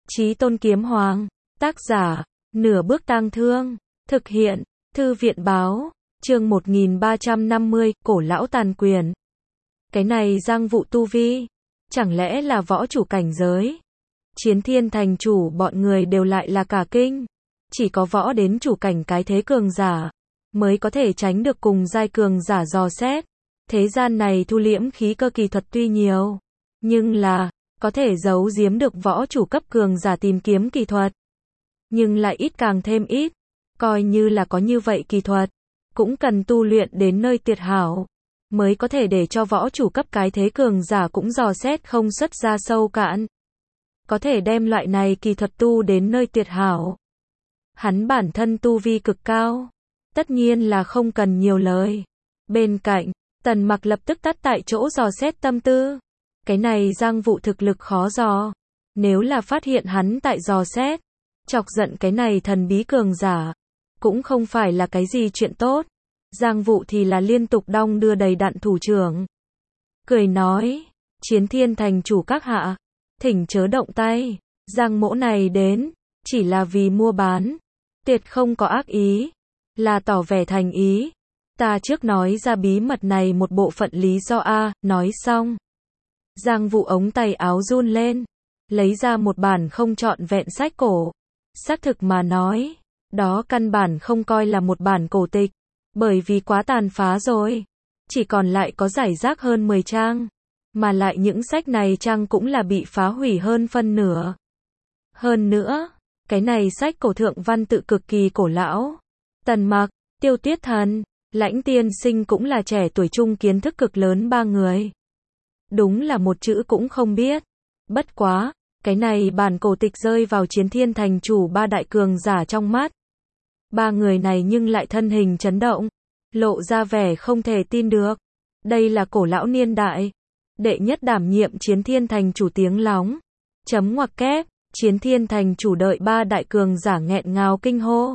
Chí Tôn Kiếm Hoàng, tác giả, Nửa Bước Tang Thương, thực hiện, Thư viện báo, chương 1350, cổ lão tàn quyền. Cái này Giang Vũ tu vi, chẳng lẽ là võ chủ cảnh giới? Chiến Thiên thành chủ bọn người đều lại là cả kinh, chỉ có võ đến chủ cảnh cái thế cường giả, mới có thể tránh được cùng giai cường giả dò xét. Thế gian này thu liễm khí cơ kỳ thuật tuy nhiều, nhưng là, có thể giấu giếm được võ chủ cấp cường giả tìm kiếm kỳ thuật. Nhưng lại ít càng thêm ít, coi như là có như vậy kỳ thuật, cũng cần tu luyện đến nơi tuyệt hảo, mới có thể để cho võ chủ cấp cái thế cường giả cũng dò xét không xuất ra sâu cạn. Có thể đem loại này kỳ thuật tu đến nơi tuyệt hảo. Hắn bản thân tu vi cực cao, tất nhiên là không cần nhiều lời. Bên cạnh, Tần Mặc lập tức tắt tại chỗ dò xét tâm tư. Cái này Giang Vũ thực lực khó dò. Nếu là phát hiện hắn tại dò xét, chọc giận cái này thần bí cường giả, cũng không phải là cái gì chuyện tốt. Giang Vũ thì là liên tục đong đưa đầy đặn thủ trưởng. Cười nói, Chiến Thiên thành chủ các hạ, thỉnh chớ động tay, Giang mỗ này đến, chỉ là vì mua bán, tuyệt không có ác ý, là tỏ vẻ thành ý. Ta trước nói ra bí mật này một bộ phận lý do a, nói xong. Giang Vũ ống tay áo run lên, lấy ra một bản không trọn vẹn sách cổ. Xác thực mà nói, đó căn bản không coi là một bản cổ tịch, bởi vì quá tàn phá rồi, chỉ còn lại có rải rác hơn 10 trang, mà lại những sách này trang cũng là bị phá hủy hơn phân nửa. Hơn nữa, cái này sách cổ thượng văn tự cực kỳ cổ lão. Tần Mặc, Tiêu Tuyết Thần, Lãnh Tiên Sinh cũng là trẻ tuổi trung kiến thức cực lớn ba người. Đúng là một chữ cũng không biết. Bất quá, cái này bản cổ tịch rơi vào Chiến Thiên thành chủ ba đại cường giả trong mắt. Ba người này nhưng lại thân hình chấn động, lộ ra vẻ không thể tin được. Đây là cổ lão niên đại, đệ nhất đảm nhiệm Chiến Thiên thành chủ tiếng lóng. Chấm ngoặc kép, Chiến Thiên thành chủ đợi ba đại cường giả nghẹn ngào kinh hô.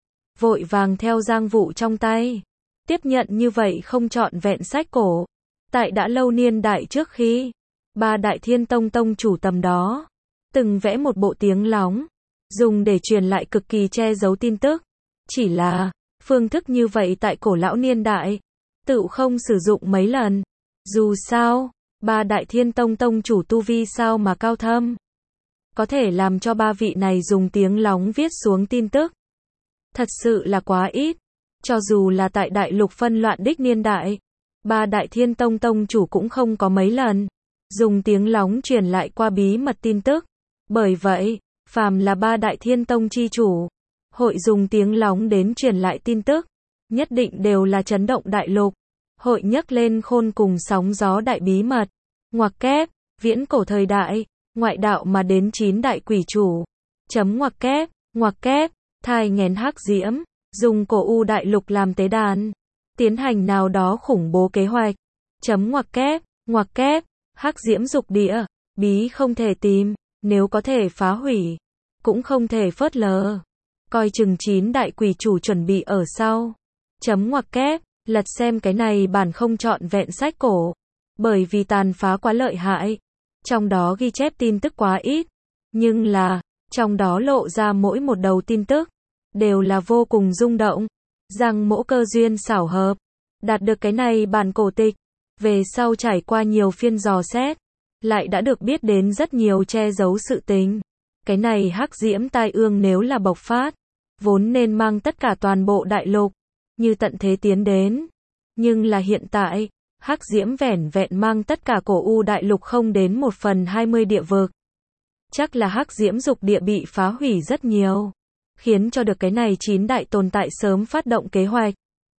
Vội vàng theo Giang Vũ trong tay, tiếp nhận như vậy không trọn vẹn sách cổ. Tại đã lâu niên đại trước khi, ba đại Thiên Tông tông chủ tầm đó, từng vẽ một bộ tiếng lóng, dùng để truyền lại cực kỳ che giấu tin tức. Chỉ là, phương thức như vậy tại cổ lão niên đại, tự không sử dụng mấy lần. Dù sao, ba đại Thiên Tông tông chủ tu vi sao mà cao thâm, có thể làm cho ba vị này dùng tiếng lóng viết xuống tin tức. Thật sự là quá ít. Cho dù là tại đại lục phân loạn đích niên đại, ba đại Thiên Tông tông chủ cũng không có mấy lần dùng tiếng lóng truyền lại qua bí mật tin tức. Bởi vậy, phàm là ba đại Thiên Tông chi chủ, hội dùng tiếng lóng đến truyền lại tin tức, nhất định đều là chấn động đại lục, hội nhấc lên khôn cùng sóng gió đại bí mật. Ngoặc kép, viễn cổ thời đại, ngoại đạo mà đến 9 đại quỷ chủ. Chấm ngoặc kép, thai nghén hắc diễm, dùng cổ u đại lục làm tế đàn, tiến hành nào đó khủng bố kế hoạch. Chấm ngoặc kép, hắc diễm dục địa, bí không thể tìm, nếu có thể phá hủy, cũng không thể phớt lờ. Coi chừng 9 đại quỷ chủ chuẩn bị ở sau. Chấm ngoặc kép, lật xem cái này bản không trọn vẹn sách cổ, bởi vì tàn phá quá lợi hại, trong đó ghi chép tin tức quá ít, nhưng là, trong đó lộ ra mỗi một đầu tin tức, đều là vô cùng rung động. Giang mỗ cơ duyên xảo hợp, đạt được cái này bản cổ tịch, về sau trải qua nhiều phiên dò xét, lại đã được biết đến rất nhiều che giấu sự tình. Cái này hắc diễm tai ương nếu là bộc phát, vốn nên mang tất cả toàn bộ đại lục, như tận thế tiến đến. Nhưng là hiện tại, hắc diễm vẻn vẹn mang tất cả cổ u đại lục không đến 1/20 địa vực. Chắc là hắc diễm dục địa bị phá hủy rất nhiều, khiến cho được cái này 9 đại tồn tại sớm phát động kế hoạch.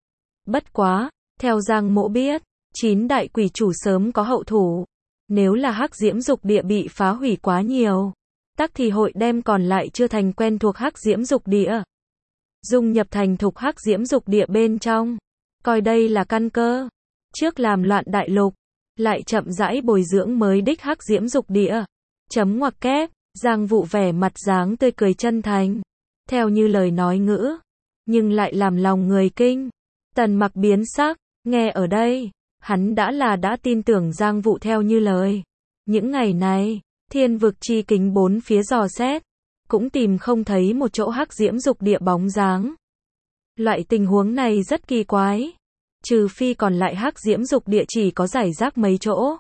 Bất quá, theo Giang mỗ biết, 9 đại quỷ chủ sớm có hậu thủ. Nếu là hắc diễm dục địa bị phá hủy quá nhiều, tắc thì hội đem còn lại chưa thành quen thuộc hắc diễm dục địa, dung nhập thành thục hắc diễm dục địa bên trong. Coi đây là căn cơ, trước làm loạn đại lục, lại chậm rãi bồi dưỡng mới đích hắc diễm dục địa. Chấm ngoặc kép, Giang Vũ vẻ mặt dáng tươi cười chân thành, theo như lời nói ngữ, nhưng lại làm lòng người kinh. Tần Mặc biến sắc, nghe ở đây, hắn đã tin tưởng Giang Vũ theo như lời. Những ngày này, Thiên vực chi kính bốn phía dò xét, cũng tìm không thấy một chỗ hắc diễm dục địa bóng dáng. Loại tình huống này rất kỳ quái. Trừ phi còn lại hắc diễm dục địa chỉ có rải rác mấy chỗ,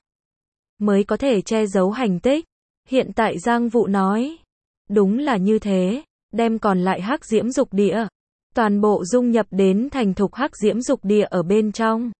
mới có thể che giấu hành tích. Hiện tại Giang Vũ nói, đúng là như thế, đem còn lại hắc diễm dục địa, toàn bộ dung nhập đến thành thục hắc diễm dục địa ở bên trong.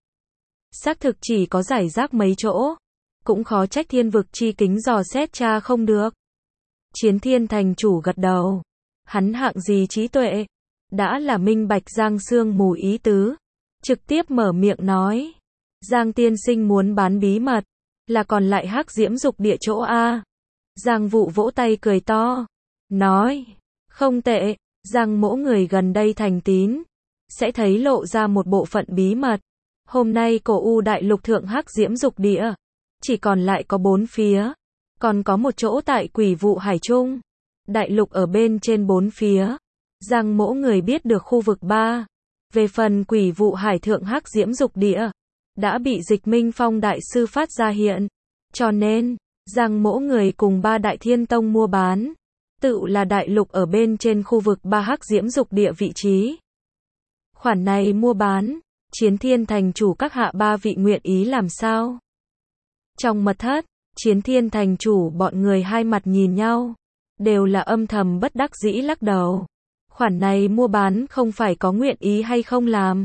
Xác thực chỉ có rải rác mấy chỗ, cũng khó trách thiên vực chi kính dò xét tra không được. Chiến Thiên thành chủ gật đầu. Hắn hạng gì trí tuệ, đã là minh bạch Giang Sương Mù ý tứ, trực tiếp mở miệng nói, Giang tiên sinh muốn bán bí mật, là còn lại hắc diễm dục địa chỗ a. Giang Vũ vỗ tay cười to, nói, không tệ, Giang mỗ người gần đây thành tín, sẽ thấy lộ ra một bộ phận bí mật. Hôm nay cổ U đại lục thượng hắc diễm dục địa, chỉ còn lại có 4 phía, còn có một chỗ tại Quỷ Vụ Hải Trung. Đại lục ở bên trên 4 phía, Giang mỗ người biết được khu vực 3. Về phần Quỷ Vụ Hải thượng hắc diễm dục địa, đã bị Dịch Minh Phong đại sư phát ra hiện, cho nên Giang mỗ người cùng 3 đại thiên tông mua bán, tự là đại lục ở bên trên khu vực 3 hắc diễm dục địa vị trí. Khoản này mua bán, Chiến Thiên thành chủ các hạ 3 vị nguyện ý làm sao? Trong mật thất, Chiến Thiên thành chủ bọn người hai mặt nhìn nhau, đều là âm thầm bất đắc dĩ lắc đầu. Khoản này mua bán không phải có nguyện ý hay không làm,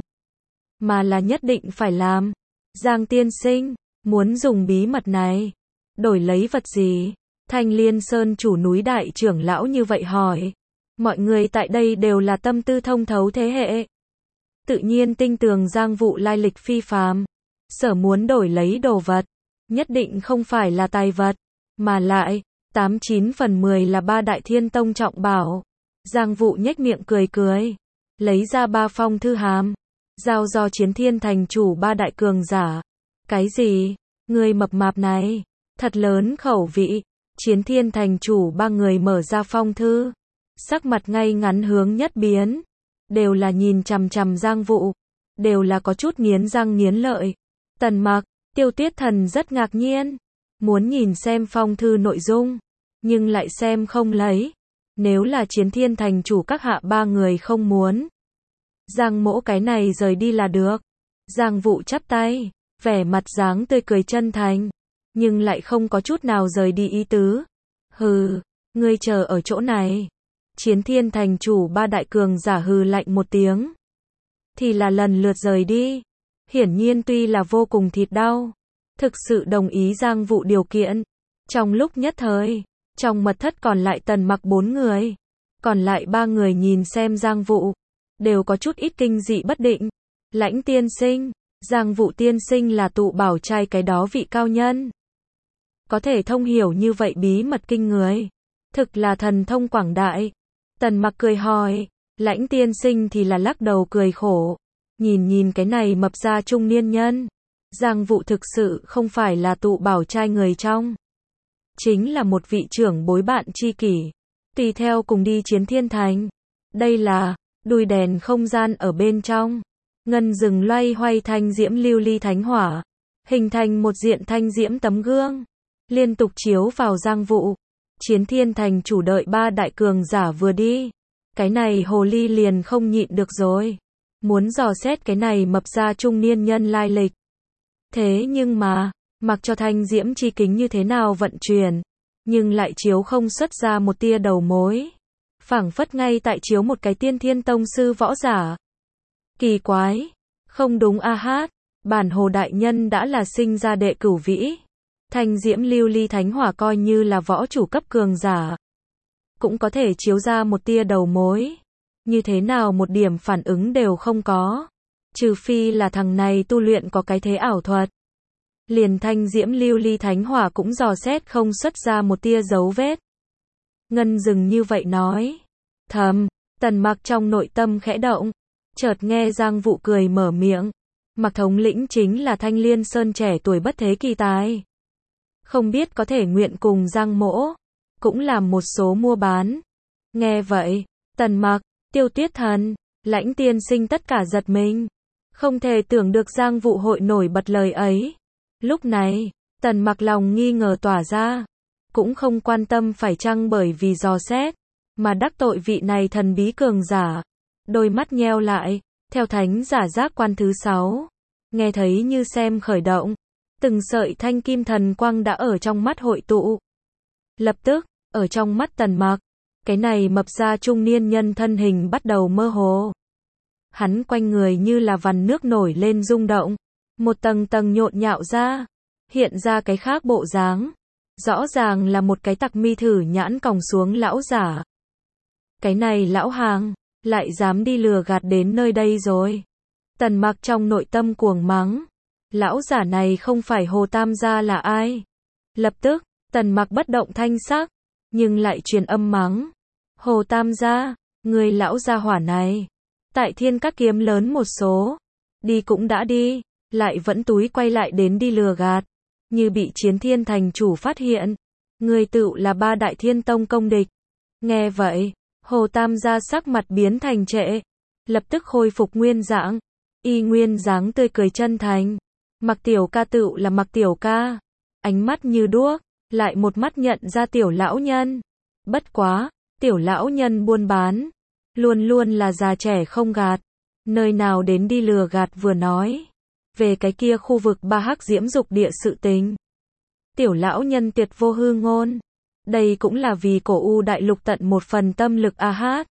mà là nhất định phải làm. Giang tiên sinh, muốn dùng bí mật này, đổi lấy vật gì? Thanh Liên Sơn chủ núi đại trưởng lão như vậy hỏi. Mọi người tại đây đều là tâm tư thông thấu thế hệ, tự nhiên tinh tường Giang Vũ lai lịch phi phàm. Sở muốn đổi lấy đồ vật, nhất định không phải là tài vật, mà lại 89 phần 10 là 3 đại thiên tông trọng bảo. Giang Vũ nhếch miệng cười cười, lấy ra 3 phong thư hàm, giao do Chiến Thiên thành chủ 3 đại cường giả. Cái gì? Người mập mạp này, thật lớn khẩu vị. Chiến Thiên thành chủ 3 người mở ra phong thư, sắc mặt ngay ngắn hướng nhất biến, đều là nhìn chằm chằm Giang Vũ, đều là có chút nghiến răng nghiến lợi. Tần Mặc, Tiêu Tuyết Thần rất ngạc nhiên, muốn nhìn xem phong thư nội dung, nhưng lại xem không lấy. Nếu là Chiến Thiên thành chủ các hạ 3 người không muốn, Giang mỗ cái này rời đi là được. Giang Vũ chắp tay, vẻ mặt dáng tươi cười chân thành, nhưng lại không có chút nào rời đi ý tứ. Hừ, ngươi chờ ở chỗ này. Chiến Thiên thành chủ 3 đại cường giả hừ lạnh một tiếng, thì là lần lượt rời đi. Hiển nhiên tuy là vô cùng thịt đau, thực sự đồng ý Giang Vũ điều kiện. Trong lúc nhất thời, trong mật thất còn lại Tần Mặc 4 người, còn lại 3 người nhìn xem Giang Vũ, đều có chút ít kinh dị bất định. Lãnh tiên sinh, Giang Vũ tiên sinh là tụ bảo trai cái đó vị cao nhân, có thể thông hiểu như vậy bí mật kinh người, thực là thần thông quảng đại. Tần Mặc cười hỏi, Lãnh tiên sinh thì là lắc đầu cười khổ, nhìn nhìn cái này mập ra trung niên nhân. Giang Vũ thực sự không phải là tụ bảo trai người trong, chính là một vị trưởng bối bạn tri kỷ, tùy theo cùng đi Chiến Thiên thành. Đây là đùi đèn không gian ở bên trong, ngân rừng loay hoay thanh diễm lưu ly thánh hỏa, hình thành một diện thanh diễm tấm gương, liên tục chiếu vào Giang Vũ. Chiến Thiên thành chủ đợi 3 đại cường giả vừa đi, cái này hồ ly liền không nhịn được rồi, muốn dò xét cái này mập ra trung niên nhân lai lịch. Thế nhưng mà, mặc cho thanh diễm chi kính như thế nào vận chuyển, nhưng lại chiếu không xuất ra một tia đầu mối, phảng phất ngay tại chiếu một cái tiên thiên tông sư võ giả. Kỳ quái, không đúng a hát, bản hồ đại nhân đã là sinh ra đệ cửu vĩ, thanh diễm lưu ly thánh hỏa coi như là võ chủ cấp cường giả, cũng có thể chiếu ra một tia đầu mối, như thế nào một điểm phản ứng đều không có, trừ phi là thằng này tu luyện có cái thế ảo thuật. Liền thanh diễm lưu ly thánh hỏa cũng dò xét không xuất ra một tia dấu vết. Ngân dừng như vậy nói. Thầm, Tần Mặc trong nội tâm khẽ động, chợt nghe Giang Vũ cười mở miệng. Mặc thống lĩnh chính là Thanh Liên Sơn trẻ tuổi bất thế kỳ tài, không biết có thể nguyện cùng Giang mỗ cũng làm một số mua bán. Nghe vậy, Tần Mặc, Tiêu Tuyết Thần, Lãnh tiên sinh tất cả giật mình, không thể tưởng được Giang Vũ hội nổi bật lời ấy. Lúc này, Tần Mặc lòng nghi ngờ tỏa ra, cũng không quan tâm phải chăng bởi vì dò xét, mà đắc tội vị này thần bí cường giả. Đôi mắt nheo lại, theo thánh giả giác quan thứ 6, nghe thấy như xem khởi động, từng sợi thanh kim thần quang đã ở trong mắt hội tụ. Lập tức, ở trong mắt Tần Mặc, cái này mập ra trung niên nhân thân hình bắt đầu mơ hồ. Hắn quanh người như là vằn nước nổi lên rung động, một tầng tầng nhộn nhạo ra, hiện ra cái khác bộ dáng. Rõ ràng là một cái tặc mi thử nhãn còng xuống lão giả. Cái này lão hàng, lại dám đi lừa gạt đến nơi đây rồi. Tần Mặc trong nội tâm cuồng mắng. Lão giả này không phải Hồ Tam gia là ai? Lập tức, Tần Mặc bất động thanh sắc, nhưng lại truyền âm mắng. Hồ Tam gia, người lão gia hỏa này. Tại Thiên Các kiếm lớn một số. Đi cũng đã đi, lại vẫn túi quay lại đến đi lừa gạt. Như bị Chiến Thiên thành chủ phát hiện. Người tựu là 3 đại thiên tông công địch. Nghe vậy, Hồ Tam gia sắc mặt biến thành trệ. Lập tức khôi phục nguyên dạng. Y nguyên dáng tươi cười chân thành. Mặc tiểu ca tựu là Mặc tiểu ca. Ánh mắt như đuốc, lại một mắt nhận ra tiểu lão nhân. Bất quá, tiểu lão nhân buôn bán. Luôn luôn là già trẻ không gạt. Nơi nào đến đi lừa gạt vừa nói. Về cái kia khu vực Ba Hắc Diễm Dục địa sự tình. Tiểu lão nhân tuyệt vô hư ngôn. Đây cũng là vì cổ U đại lục tận một phần tâm lực a hát.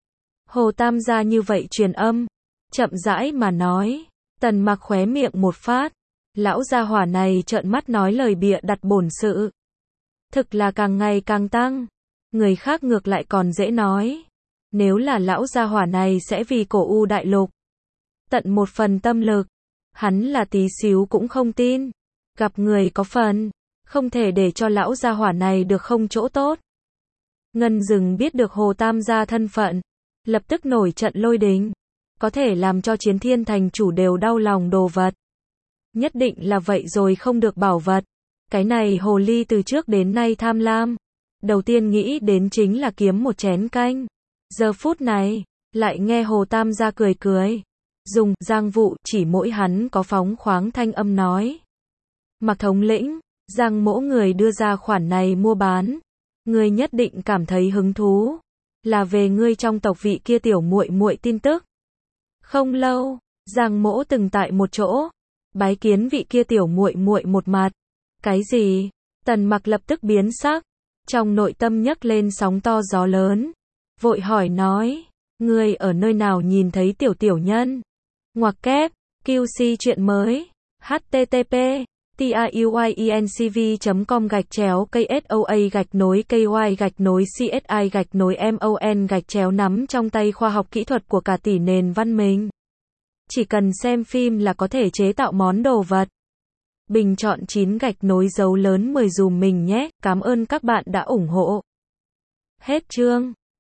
Hồ Tam gia như vậy truyền âm. Chậm rãi mà nói. Tần Mặc khóe miệng một phát. Lão gia hỏa này trợn mắt nói lời bịa đặt bổn sự. Thực là càng ngày càng tăng. Người khác ngược lại còn dễ nói. Nếu là lão gia hỏa này sẽ vì cổ U đại lục tận một phần tâm lực. Hắn là tí xíu cũng không tin. Gặp người có phần. Không thể để cho lão gia hỏa này được không chỗ tốt. Ngân Dừng biết được Hồ Tam gia thân phận. Lập tức nổi trận lôi đình. Có thể làm cho Chiến Thiên thành chủ đều đau lòng đồ vật. Nhất định là vậy rồi không được bảo vật. Cái này hồ ly từ trước đến nay tham lam. Đầu tiên nghĩ đến chính là kiếm một chén canh. Giờ phút này, lại nghe Hồ Tam gia cười cười. Dùng Giang Vụ chỉ mỗi hắn có phóng khoáng thanh âm nói. Mặc thống lĩnh, Giang mỗ người đưa ra khoản này mua bán. Ngươi nhất định cảm thấy hứng thú. Là về ngươi trong tộc vị kia tiểu muội muội tin tức. Không lâu, Giang mỗ từng tại một chỗ. Bái kiến vị kia tiểu muội muội một mặt. Cái gì? Tần Mặc lập tức biến sắc. Trong nội tâm nhấc lên sóng to gió lớn. Vội hỏi nói. Ngươi ở nơi nào nhìn thấy tiểu tiểu nhân? Ngoặc kép, QC chuyện mới. HTTP TIUINCV.com/KSOA-KY-CSI-MON-nắm trong tay khoa học kỹ thuật của cả tỷ nền văn minh. Chỉ cần xem phim là có thể chế tạo món đồ vật. Bình chọn 9 dấu lớn 10 dùm mình nhé. Cảm ơn các bạn đã ủng hộ. Hết chương.